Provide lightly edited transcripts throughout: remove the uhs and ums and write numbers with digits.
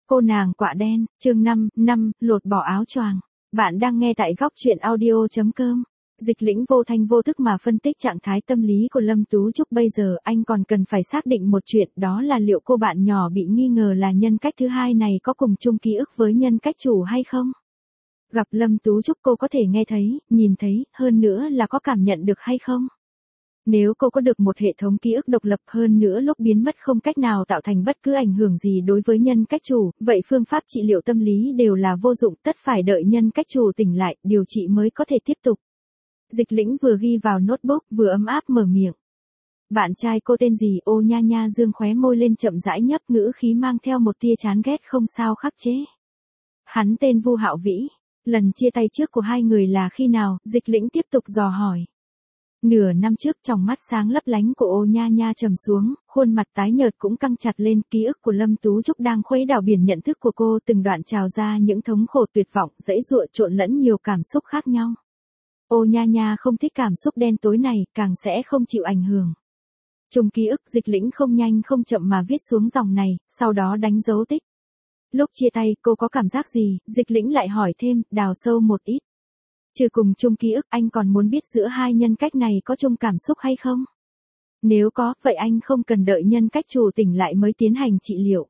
Cô nàng quạ đen, chương 5, lột bỏ áo choàng. Bạn đang nghe tại góc truyện audio.com. Dịch Lĩnh vô thanh vô thức mà phân tích trạng thái tâm lý của Lâm Tú Trúc bây giờ, anh còn cần phải xác định một chuyện, đó là liệu cô bạn nhỏ bị nghi ngờ là nhân cách thứ hai này có cùng chung ký ức với nhân cách chủ hay không? Gặp Lâm Tú Trúc cô có thể nghe thấy, nhìn thấy, hơn nữa là có cảm nhận được hay không? Nếu cô có được một hệ thống ký ức độc lập hơn nữa lúc biến mất không cách nào tạo thành bất cứ ảnh hưởng gì đối với nhân cách chủ, vậy phương pháp trị liệu tâm lý đều là vô dụng, tất phải đợi nhân cách chủ tỉnh lại, điều trị mới có thể tiếp tục. Dịch Lĩnh vừa ghi vào notebook vừa ấm áp mở miệng. Bạn trai cô tên gì? Ô Nha Nha dương khóe môi lên chậm rãi nhấp, ngữ khí mang theo một tia chán ghét không sao khắc chế. Hắn tên Vu Hạo Vĩ. Lần chia tay trước của hai người là khi nào? Dịch Lĩnh tiếp tục dò hỏi. Nửa năm trước, tròng mắt sáng lấp lánh của Ô Nha Nha trầm xuống, khuôn mặt tái nhợt cũng căng chặt lên, ký ức của Lâm Tú Trúc đang khuấy đảo biển nhận thức của cô, từng đoạn trào ra những thống khổ tuyệt vọng, giãy giụa trộn lẫn nhiều cảm xúc khác nhau. Ô Nha Nha không thích cảm xúc đen tối này, càng sẽ không chịu ảnh hưởng. Chung ký ức, Dịch Lĩnh không nhanh không chậm mà viết xuống dòng này, sau đó đánh dấu tích. Lúc chia tay, cô có cảm giác gì? Dịch Lĩnh lại hỏi thêm, đào sâu một ít. Trừ cùng chung ký ức, anh còn muốn biết giữa hai nhân cách này có chung cảm xúc hay không? Nếu có, vậy anh không cần đợi nhân cách chủ tỉnh lại mới tiến hành trị liệu.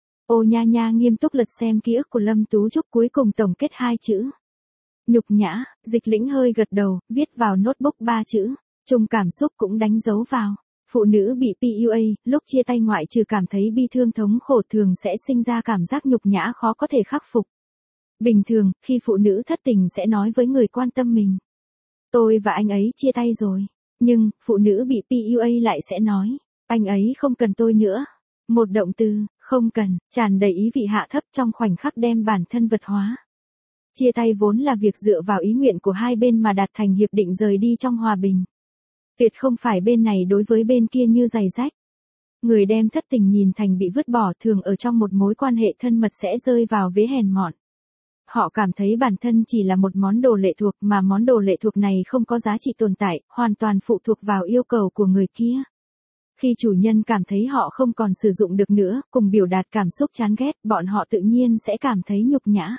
Ô Nha Nha nghiêm túc lật xem ký ức của Lâm Tú Trúc, cuối cùng tổng kết hai chữ. Nhục nhã. Dịch Lĩnh hơi gật đầu, viết vào notebook ba chữ. Chung cảm xúc cũng đánh dấu vào. Phụ nữ bị PUA, lúc chia tay ngoại trừ cảm thấy bi thương thống khổ thường sẽ sinh ra cảm giác nhục nhã khó có thể khắc phục. Bình thường, khi phụ nữ thất tình sẽ nói với người quan tâm mình. Tôi và anh ấy chia tay rồi. Nhưng, phụ nữ bị PUA lại sẽ nói. Anh ấy không cần tôi nữa. Một động từ, không cần, tràn đầy ý vị hạ thấp trong khoảnh khắc đem bản thân vật hóa. Chia tay vốn là việc dựa vào ý nguyện của hai bên mà đạt thành hiệp định rời đi trong hòa bình. Tuyệt không phải bên này đối với bên kia như giày rách. Người đem thất tình nhìn thành bị vứt bỏ thường ở trong một mối quan hệ thân mật sẽ rơi vào vế hèn mọn. Họ cảm thấy bản thân chỉ là một món đồ lệ thuộc mà món đồ lệ thuộc này không có giá trị tồn tại, hoàn toàn phụ thuộc vào yêu cầu của người kia. Khi chủ nhân cảm thấy họ không còn sử dụng được nữa, cùng biểu đạt cảm xúc chán ghét, bọn họ tự nhiên sẽ cảm thấy nhục nhã.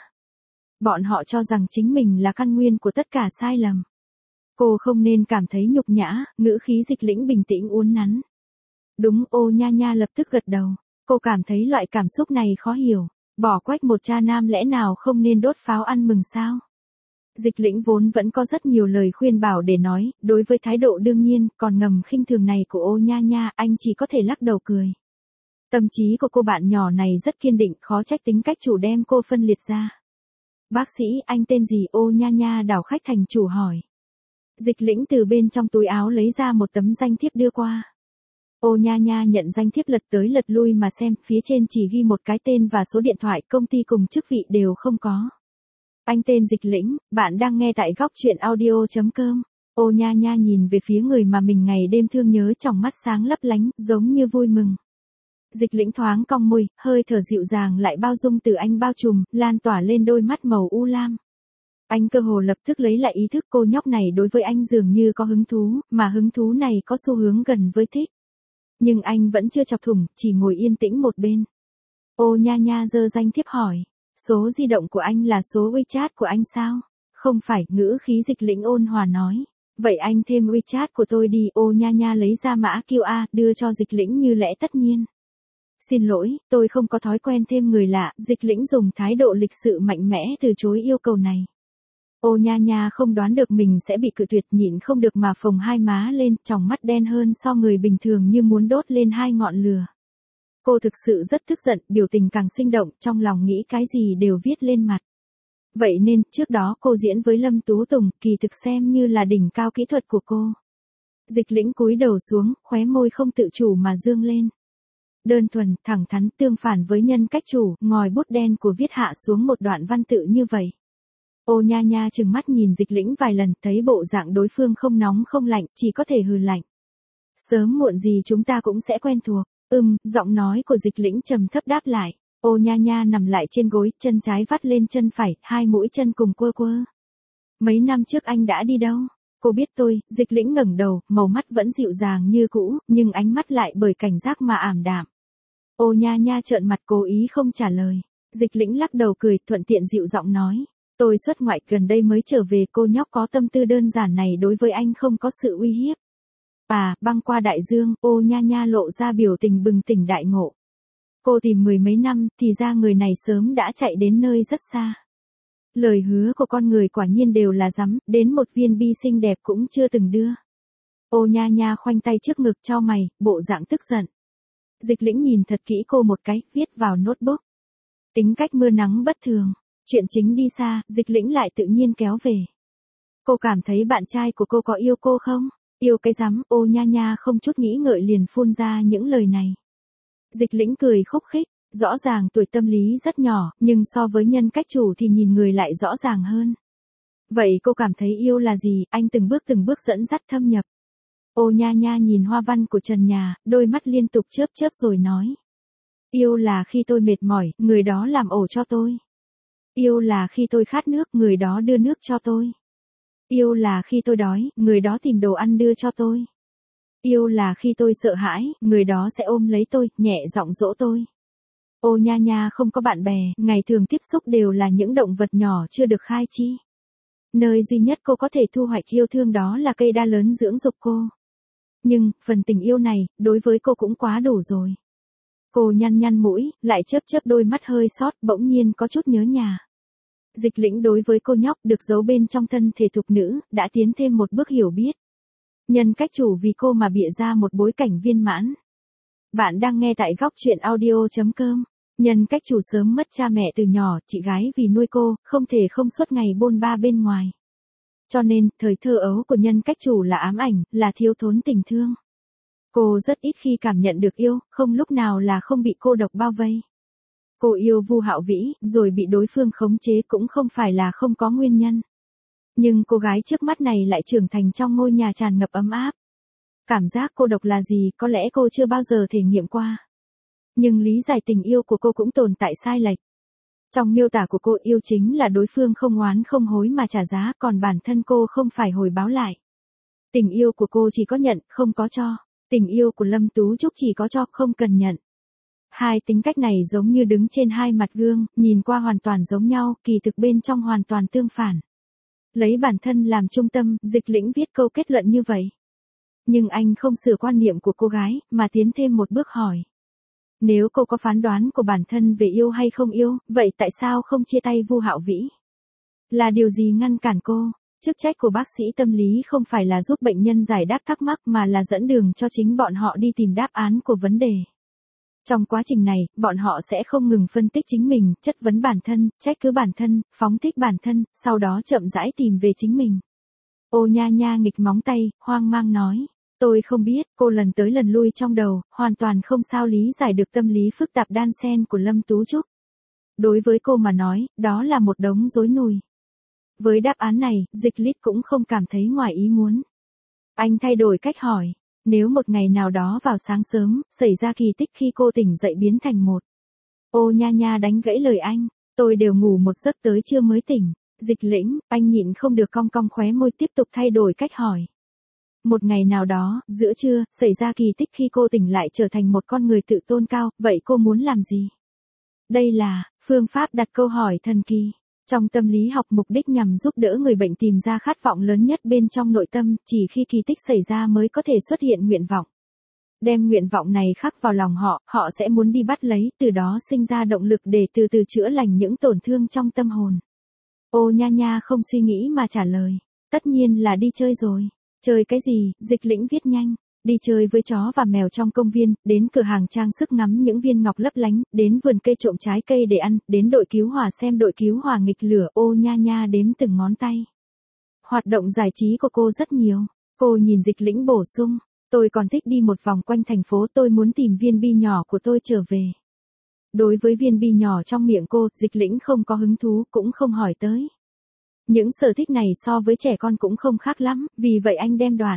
Bọn họ cho rằng chính mình là căn nguyên của tất cả sai lầm. Cô không nên cảm thấy nhục nhã, ngữ khí Dịch Lĩnh bình tĩnh uốn nắn. Đúng, Ô Nha Nha lập tức gật đầu. Cô cảm thấy loại cảm xúc này khó hiểu. Bỏ quách một cha nam lẽ nào không nên đốt pháo ăn mừng sao? Dịch Lĩnh vốn vẫn có rất nhiều lời khuyên bảo để nói, đối với thái độ đương nhiên, còn ngầm khinh thường này của Ô Nha Nha, anh chỉ có thể lắc đầu cười. Tâm trí của cô bạn nhỏ này rất kiên định, khó trách tính cách chủ đem cô phân liệt ra. Bác sĩ, anh tên gì? Ô Nha Nha đảo khách thành chủ hỏi. Dịch Lĩnh từ bên trong túi áo lấy ra một tấm danh thiếp đưa qua. Ô Nha Nha nhận danh thiếp lật tới lật lui mà xem, phía trên chỉ ghi một cái tên và số điện thoại, công ty cùng chức vị đều không có. Anh tên Dịch Lĩnh, bạn đang nghe tại góc truyện audio.com. Ô Nha Nha nhìn về phía người mà mình ngày đêm thương nhớ, trong mắt sáng lấp lánh, giống như vui mừng. Dịch Lĩnh thoáng cong môi, hơi thở dịu dàng lại bao dung từ anh bao trùm, lan tỏa lên đôi mắt màu u lam. Anh cơ hồ lập tức lấy lại ý thức, cô nhóc này đối với anh dường như có hứng thú, mà hứng thú này có xu hướng gần với thích. Nhưng anh vẫn chưa chọc thủng, chỉ ngồi yên tĩnh một bên. Ô Nha Nha giơ danh thiếp hỏi. Số di động của anh là số WeChat của anh sao? Không phải, ngữ khí Dịch Lĩnh ôn hòa nói. Vậy anh thêm WeChat của tôi đi. Ô Nha Nha lấy ra mã QR, đưa cho Dịch Lĩnh như lẽ tất nhiên. Xin lỗi, tôi không có thói quen thêm người lạ. Dịch Lĩnh dùng thái độ lịch sự mạnh mẽ từ chối yêu cầu này. Ô Nha Nha không đoán được mình sẽ bị cự tuyệt, nhịn không được mà phồng hai má lên, tròng mắt đen hơn so người bình thường như muốn đốt lên hai ngọn lửa. Cô thực sự rất tức giận, biểu tình càng sinh động, trong lòng nghĩ cái gì đều viết lên mặt. Vậy nên, trước đó cô diễn với Lâm Tú Tùng, kỳ thực xem như là đỉnh cao kỹ thuật của cô. Dịch Lĩnh cúi đầu xuống, khóe môi không tự chủ mà dương lên. Đơn thuần, thẳng thắn, tương phản với nhân cách chủ, ngòi bút đen của viết hạ xuống một đoạn văn tự như vậy. Ô Nha Nha trừng mắt nhìn Dịch Lĩnh vài lần, thấy bộ dạng đối phương không nóng không lạnh, chỉ có thể hừ lạnh. Sớm muộn gì chúng ta cũng sẽ quen thuộc. Giọng nói của Dịch Lĩnh trầm thấp đáp lại. Ô Nha Nha nằm lại trên gối, chân trái vắt lên chân phải, hai mũi chân cùng quơ quơ. Mấy năm trước anh đã đi đâu? Cô biết tôi. Dịch Lĩnh ngẩng đầu, màu mắt vẫn dịu dàng như cũ, nhưng ánh mắt lại bởi cảnh giác mà ảm đạm. Ô Nha Nha trợn mặt cố ý không trả lời. Dịch Lĩnh lắc đầu cười, thuận tiện dịu giọng nói. Tôi xuất ngoại gần đây mới trở về, cô nhóc có tâm tư đơn giản này đối với anh không có sự uy hiếp. À, băng qua đại dương, Ô Nha Nha lộ ra biểu tình bừng tỉnh đại ngộ. Cô tìm mười mấy năm, thì ra người này sớm đã chạy đến nơi rất xa. Lời hứa của con người quả nhiên đều là dắm, đến một viên bi xinh đẹp cũng chưa từng đưa. Ô Nha Nha khoanh tay trước ngực chau mày, bộ dạng tức giận. Dịch Lĩnh nhìn thật kỹ cô một cái, viết vào notebook. Tính cách mưa nắng bất thường. Chuyện chính đi xa, Dịch Lĩnh lại tự nhiên kéo về. Cô cảm thấy bạn trai của cô có yêu cô không? Yêu cái rắm, Ô Nha Nha không chút nghĩ ngợi liền phun ra những lời này. Dịch Lĩnh cười khúc khích, rõ ràng tuổi tâm lý rất nhỏ, nhưng so với nhân cách chủ thì nhìn người lại rõ ràng hơn. Vậy cô cảm thấy yêu là gì? Anh từng bước dẫn dắt thâm nhập. Ô Nha Nha nhìn hoa văn của trần nhà, đôi mắt liên tục chớp chớp rồi nói. Yêu là khi tôi mệt mỏi, người đó làm ổ cho tôi. Yêu là khi tôi khát nước, người đó đưa nước cho tôi. Yêu là khi tôi đói, người đó tìm đồ ăn đưa cho tôi. Yêu là khi tôi sợ hãi, người đó sẽ ôm lấy tôi, nhẹ giọng dỗ tôi. Ô Nha Nha không có bạn bè, ngày thường tiếp xúc đều là những động vật nhỏ chưa được khai chi. Nơi duy nhất cô có thể thu hoạch yêu thương đó là cây đa lớn dưỡng dục cô. Nhưng, phần tình yêu này, đối với cô cũng quá đủ rồi. Cô nhăn nhăn mũi, lại chớp chớp đôi mắt hơi sót, bỗng nhiên có chút nhớ nhà. Dịch Lĩnh đối với cô nhóc được giấu bên trong thân thể thục nữ, đã tiến thêm một bước hiểu biết. Nhân cách chủ vì cô mà bịa ra một bối cảnh viên mãn. Bạn đang nghe tại góc truyện audio.com. Nhân cách chủ sớm mất cha mẹ từ nhỏ, chị gái vì nuôi cô, không thể không suốt ngày bôn ba bên ngoài. Cho nên, thời thơ ấu của nhân cách chủ là ám ảnh, là thiếu thốn tình thương. Cô rất ít khi cảm nhận được yêu, không lúc nào là không bị cô độc bao vây. Cô yêu Vu Hạo Vĩ, rồi bị đối phương khống chế cũng không phải là không có nguyên nhân. Nhưng cô gái trước mắt này lại trưởng thành trong ngôi nhà tràn ngập ấm áp. Cảm giác cô độc là gì, có lẽ cô chưa bao giờ thể nghiệm qua. Nhưng lý giải tình yêu của cô cũng tồn tại sai lệch. Trong miêu tả của cô, yêu chính là đối phương không oán không hối mà trả giá, còn bản thân cô không phải hồi báo lại. Tình yêu của cô chỉ có nhận, không có cho. Tình yêu của Lâm Tú Trúc chỉ có cho, không cần nhận. Hai tính cách này giống như đứng trên hai mặt gương, nhìn qua hoàn toàn giống nhau, kỳ thực bên trong hoàn toàn tương phản. Lấy bản thân làm trung tâm, Dịch Lĩnh viết câu kết luận như vậy. Nhưng anh không sửa quan niệm của cô gái, mà tiến thêm một bước hỏi. Nếu cô có phán đoán của bản thân về yêu hay không yêu, vậy tại sao không chia tay Vu Hạo Vĩ? Là điều gì ngăn cản cô? Chức trách của bác sĩ tâm lý không phải là giúp bệnh nhân giải đáp thắc mắc mà là dẫn đường cho chính bọn họ đi tìm đáp án của vấn đề. Trong quá trình này, bọn họ sẽ không ngừng phân tích chính mình, chất vấn bản thân, trách cứ bản thân, phóng thích bản thân, sau đó chậm rãi tìm về chính mình. Ô Nha Nha nghịch móng tay, hoang mang nói. Tôi không biết, cô lần tới lần lui trong đầu, hoàn toàn không sao lý giải được tâm lý phức tạp đan xen của Lâm Tú Trúc. Đối với cô mà nói, đó là một đống rối nùi. Với đáp án này, Dịch Lít cũng không cảm thấy ngoài ý muốn. Anh thay đổi cách hỏi. Nếu một ngày nào đó vào sáng sớm, xảy ra kỳ tích khi cô tỉnh dậy biến thành một. Ô Nha Nha đánh gãy lời anh. Tôi đều ngủ một giấc tới trưa mới tỉnh. Dịch Lĩnh, anh nhịn không được cong cong khóe môi tiếp tục thay đổi cách hỏi. Một ngày nào đó, giữa trưa, xảy ra kỳ tích khi cô tỉnh lại trở thành một con người tự tôn cao, vậy cô muốn làm gì? Đây là phương pháp đặt câu hỏi thần kỳ. Trong tâm lý học, mục đích nhằm giúp đỡ người bệnh tìm ra khát vọng lớn nhất bên trong nội tâm, chỉ khi kỳ tích xảy ra mới có thể xuất hiện nguyện vọng. Đem nguyện vọng này khắc vào lòng họ, họ sẽ muốn đi bắt lấy, từ đó sinh ra động lực để từ từ chữa lành những tổn thương trong tâm hồn. Ô Nha Nha không suy nghĩ mà trả lời. Tất nhiên là đi chơi rồi. Chơi cái gì? Dịch Lĩnh viết nhanh. Đi chơi với chó và mèo trong công viên, đến cửa hàng trang sức ngắm những viên ngọc lấp lánh, đến vườn cây trộm trái cây để ăn, đến đội cứu hỏa xem đội cứu hỏa nghịch lửa. Ô Nha Nha đếm từng ngón tay. Hoạt động giải trí của cô rất nhiều. Cô nhìn Dịch Lĩnh bổ sung. Tôi còn thích đi một vòng quanh thành phố, tôi muốn tìm viên bi nhỏ của tôi trở về. Đối với viên bi nhỏ trong miệng cô, Dịch Lĩnh không có hứng thú, cũng không hỏi tới. Những sở thích này so với trẻ con cũng không khác lắm, vì vậy anh đem đoạn.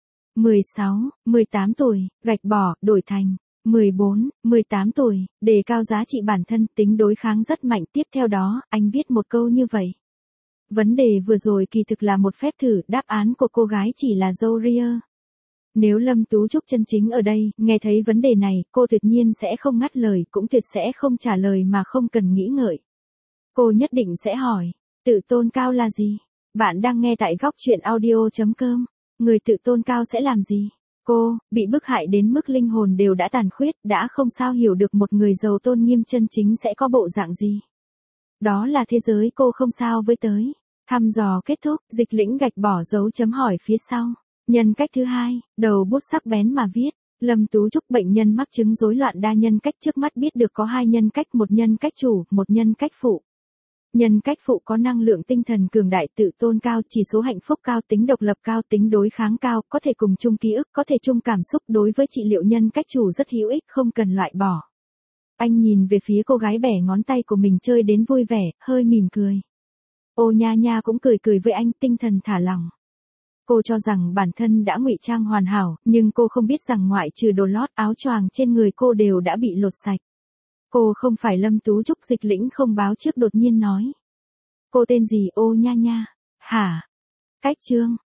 16, 18 tuổi, gạch bỏ, đổi thành 14, 18 tuổi, đề cao giá trị bản thân, tính đối kháng rất mạnh. Tiếp theo đó, anh viết một câu như vậy. Vấn đề vừa rồi kỳ thực là một phép thử, đáp án của cô gái chỉ là dâu ria. Nếu Lâm Tú Trúc chân chính ở đây, nghe thấy vấn đề này, cô tuyệt nhiên sẽ không ngắt lời, cũng tuyệt sẽ không trả lời mà không cần nghĩ ngợi. Cô nhất định sẽ hỏi, tự tôn cao là gì? Bạn đang nghe tại góc chuyện audio.com. Người tự tôn cao sẽ làm gì? Cô, bị bức hại đến mức linh hồn đều đã tàn khuyết, đã không sao hiểu được một người giàu tôn nghiêm chân chính sẽ có bộ dạng gì. Đó là thế giới cô không sao với tới. Thăm dò kết thúc, Dịch Lĩnh gạch bỏ dấu chấm hỏi phía sau. Nhân cách thứ hai, đầu bút sắc bén mà viết. Lâm Tú Trúc bệnh nhân mắc chứng rối loạn đa nhân cách, trước mắt biết được có 2 nhân cách, một nhân cách chủ, một nhân cách phụ. Nhân cách phụ có năng lượng tinh thần cường đại, tự tôn cao, chỉ số hạnh phúc cao, tính độc lập cao, tính đối kháng cao, có thể cùng chung ký ức, có thể chung cảm xúc. Đối với trị liệu nhân cách chủ rất hữu ích, không cần loại bỏ. Anh nhìn về phía cô gái bẻ ngón tay của mình chơi đến vui vẻ, hơi mỉm cười. Ô Nha Nha cũng cười cười với anh, tinh thần thả lỏng. Cô cho rằng bản thân đã ngụy trang hoàn hảo, nhưng cô không biết rằng ngoại trừ đồ lót, áo choàng trên người cô đều đã bị lột sạch. Cô không phải Lâm Tú Trúc, Dịch Lĩnh không báo trước đột nhiên nói. Cô tên gì? Ô Nha Nha. Hả? Cách chương.